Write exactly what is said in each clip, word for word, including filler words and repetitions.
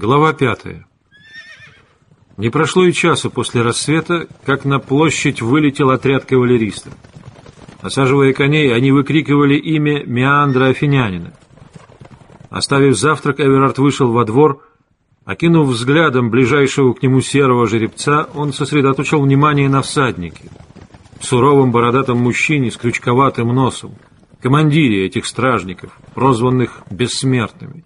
Глава пятая. Не прошло и часа после рассвета, как на площадь вылетел отряд кавалеристов. Осаживая коней, они выкрикивали имя Меандра Афинянина. Оставив завтрак, Эверард вышел во двор. Окинув взглядом ближайшего к нему серого жеребца, он сосредоточил внимание на всаднике, суровом бородатом мужчине с крючковатым носом, командире этих стражников, прозванных «бессмертными».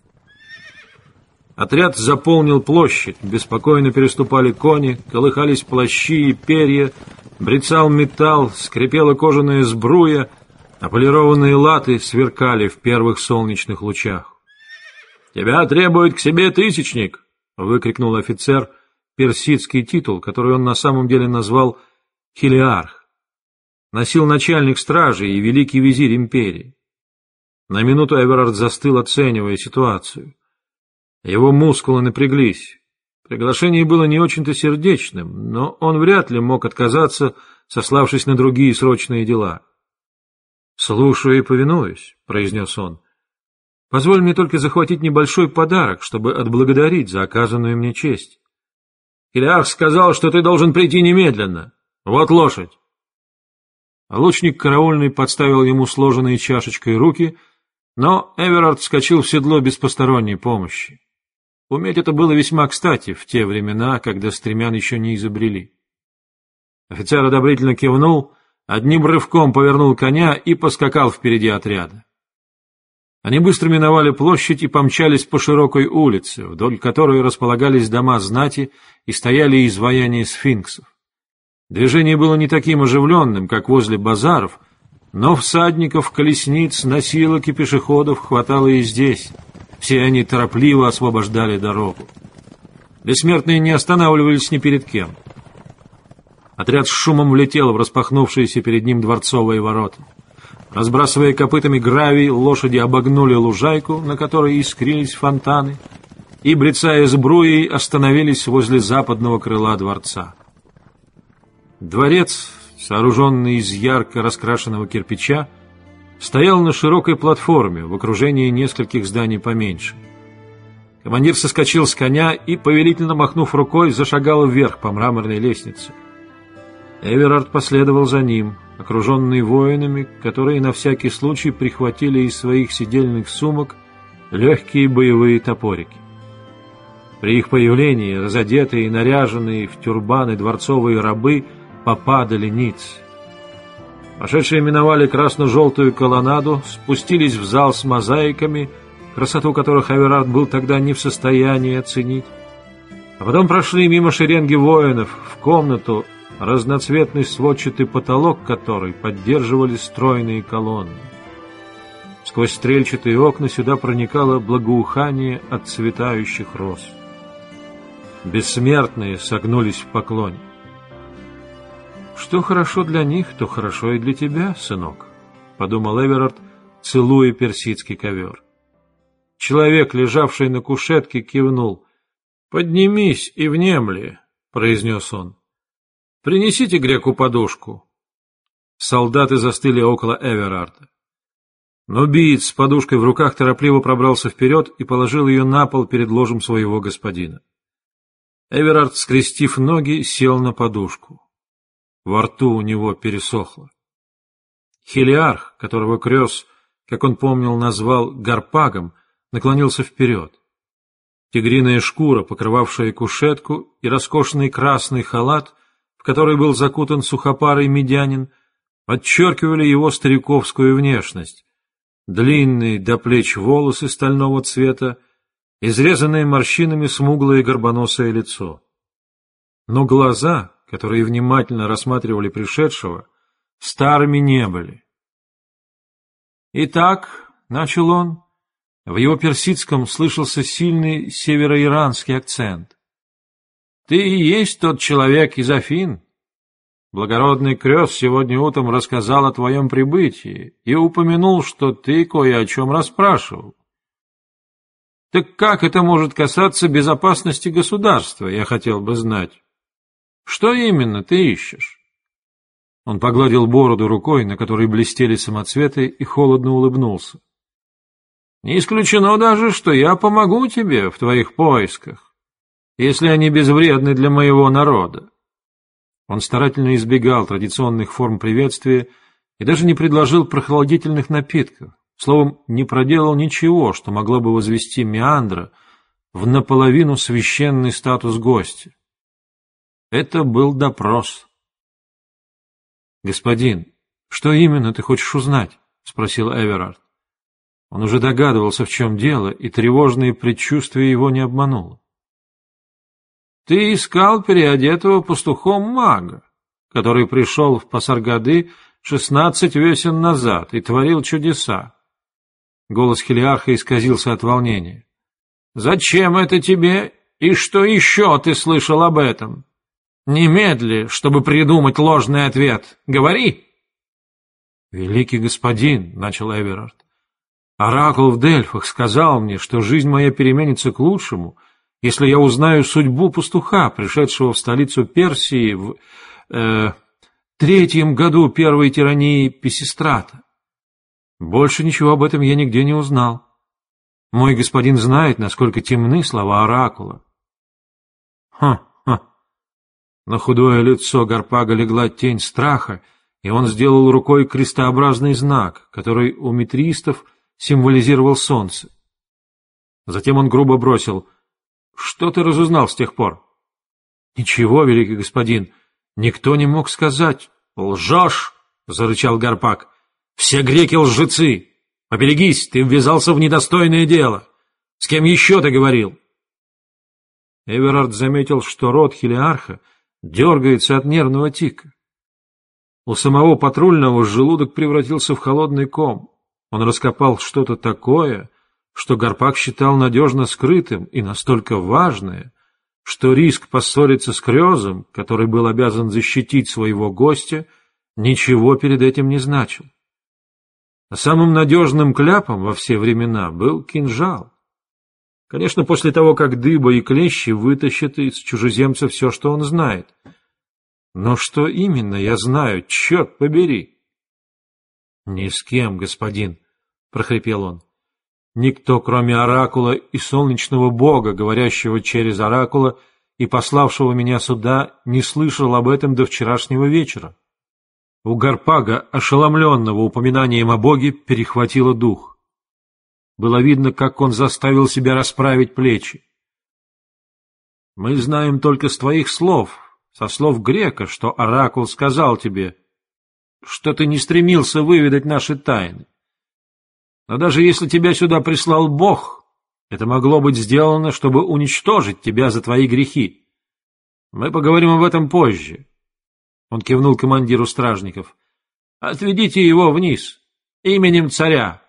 Отряд заполнил площадь, беспокойно переступали кони, колыхались плащи и перья, брецал металл, скрипела кожаная сбруя, а полированные латы сверкали в первых солнечных лучах. «Тебя требует к себе тысячник!» — выкрикнул офицер персидский титул, который он на самом деле назвал «Хелиарх». Носил начальник стражи и великий визирь империи. На минуту Эверард застыл, оценивая ситуацию. Его мускулы напряглись. Приглашение было не очень-то сердечным, но он вряд ли мог отказаться, сославшись на другие срочные дела. «Слушаю и повинуюсь», — произнес он. «Позволь мне только захватить небольшой подарок, чтобы отблагодарить за оказанную мне честь». «Хелиарх сказал, что ты должен прийти немедленно. Вот лошадь». А лучник караульный подставил ему сложенные чашечкой руки, но Эверард вскочил в седло без посторонней помощи. Уметь это было весьма кстати в те времена, когда стремян еще не изобрели. Офицер одобрительно кивнул, одним рывком повернул коня и поскакал впереди отряда. Они быстро миновали площадь и помчались по широкой улице, вдоль которой располагались дома знати и стояли изваяния сфинксов. Движение было не таким оживленным, как возле базаров, но всадников, колесниц, носилок и пешеходов хватало и здесь. Все они торопливо освобождали дорогу. Бессмертные не останавливались ни перед кем. Отряд с шумом влетел в распахнувшиеся перед ним дворцовые ворота. Разбрасывая копытами гравий, лошади обогнули лужайку, на которой искрились фонтаны, и, брецая сбруей, остановились возле западного крыла дворца. Дворец, сооруженный из ярко раскрашенного кирпича, стоял на широкой платформе в окружении нескольких зданий поменьше. Командир соскочил с коня и, повелительно махнув рукой, зашагал вверх по мраморной лестнице. Эверард последовал за ним, окруженный воинами, которые на всякий случай прихватили из своих седельных сумок легкие боевые топорики. При их появлении разодетые и наряженные в тюрбаны дворцовые рабы попадали ниц. Пошедшие миновали красно-желтую колоннаду, спустились в зал с мозаиками, красоту которых Эверард был тогда не в состоянии оценить, а потом прошли мимо шеренги воинов в комнату, разноцветный сводчатый потолок которой поддерживали стройные колонны. Сквозь стрельчатые окна сюда проникало благоухание отцветающих роз. Бессмертные согнулись в поклоне. «Что хорошо для них, то хорошо и для тебя, сынок», — подумал Эверард, целуя персидский ковер. Человек, лежавший на кушетке, кивнул. «Поднимись и внемли», — произнес он. «Принесите греку подушку». Солдаты застыли около Эверарда. Но биец с подушкой в руках торопливо пробрался вперед и положил ее на пол перед ложем своего господина. Эверард, скрестив ноги, сел на подушку. Во рту у него пересохло. Хелиарх, которого Крёс, как он помнил, назвал Гарпагом, наклонился вперед. Тигриная шкура, покрывавшая кушетку, и роскошный красный халат, в который был закутан сухопарый медянин, подчеркивали его стариковскую внешность. Длинные до плеч волосы стального цвета, изрезанное морщинами смуглое горбоносое лицо. Но глаза, которые внимательно рассматривали пришедшего, старыми не были. «Итак», — начал он, — в его персидском слышался сильный североиранский акцент. «Ты и есть тот человек из Афин. Благородный Крёс сегодня утром рассказал о твоем прибытии и упомянул, что ты кое о чем расспрашивал. Так как это может касаться безопасности государства, я хотел бы знать. Что именно ты ищешь?» Он погладил бороду рукой, на которой блестели самоцветы, и холодно улыбнулся. «Не исключено даже, что я помогу тебе в твоих поисках. если они безвредны для моего народа. Он старательно избегал традиционных форм приветствия и даже не предложил прохладительных напитков, словом, не проделал ничего, что могло бы возвести Меандра в наполовину священный статус гостя. Это был допрос. «Господин, что именно ты хочешь узнать?» — спросил Эверард. Он уже догадывался, в чем дело, и тревожные предчувствия его не обмануло. «Ты искал переодетого пастухом мага, который пришел в Пасаргады шестнадцать весен назад и творил чудеса». Голос Хелиарха исказился от волнения. «Зачем это тебе, и что еще ты слышал об этом? Немедли, чтобы придумать ложный ответ. Говори!» «Великий господин», — начал Эверард, — «оракул в Дельфах сказал мне, что жизнь моя переменится к лучшему, если я узнаю судьбу пастуха, пришедшего в столицу Персии в э, третьем году первой тирании Писистрата. Больше ничего об этом я нигде не узнал. Мой господин знает, насколько темны слова оракула». «Ха-ха!» На худое лицо Гарпага легла тень страха, и он сделал рукой крестообразный знак, который у митристов символизировал солнце. Затем он грубо бросил: «Что ты разузнал с тех пор?» «Ничего, великий господин, никто не мог сказать». «Лжешь!» — зарычал Гарпаг. «Все греки лжецы! Поберегись, ты ввязался в недостойное дело! С кем еще ты говорил?» Эверард заметил, что рот Хелиарха дергается от нервного тика. У самого патрульного желудок превратился в холодный ком. Он раскопал что-то такое, что Гарпаг считал надежно скрытым, и настолько важное, что риск поссориться с Крёзом, который был обязан защитить своего гостя, ничего перед этим не значил. А самым надежным кляпом во все времена был кинжал. Конечно, после того, как дыба и клещи вытащат из чужеземца все, что он знает. Но что именно я знаю, черт побери? — Ни с кем, господин, — прохрипел он. Никто, кроме оракула и солнечного бога, говорящего через оракула и пославшего меня сюда, не слышал об этом до вчерашнего вечера. У Гарпага, ошеломленного упоминанием о боге, перехватило дух. Было видно, как он заставил себя расправить плечи. «Мы знаем только с твоих слов, со слов грека, что оракул сказал тебе, что ты не стремился выведать наши тайны. Но даже если тебя сюда прислал Бог, это могло быть сделано, чтобы уничтожить тебя за твои грехи. Мы поговорим об этом позже». Он кивнул командиру стражников. «Отведите его вниз, именем царя».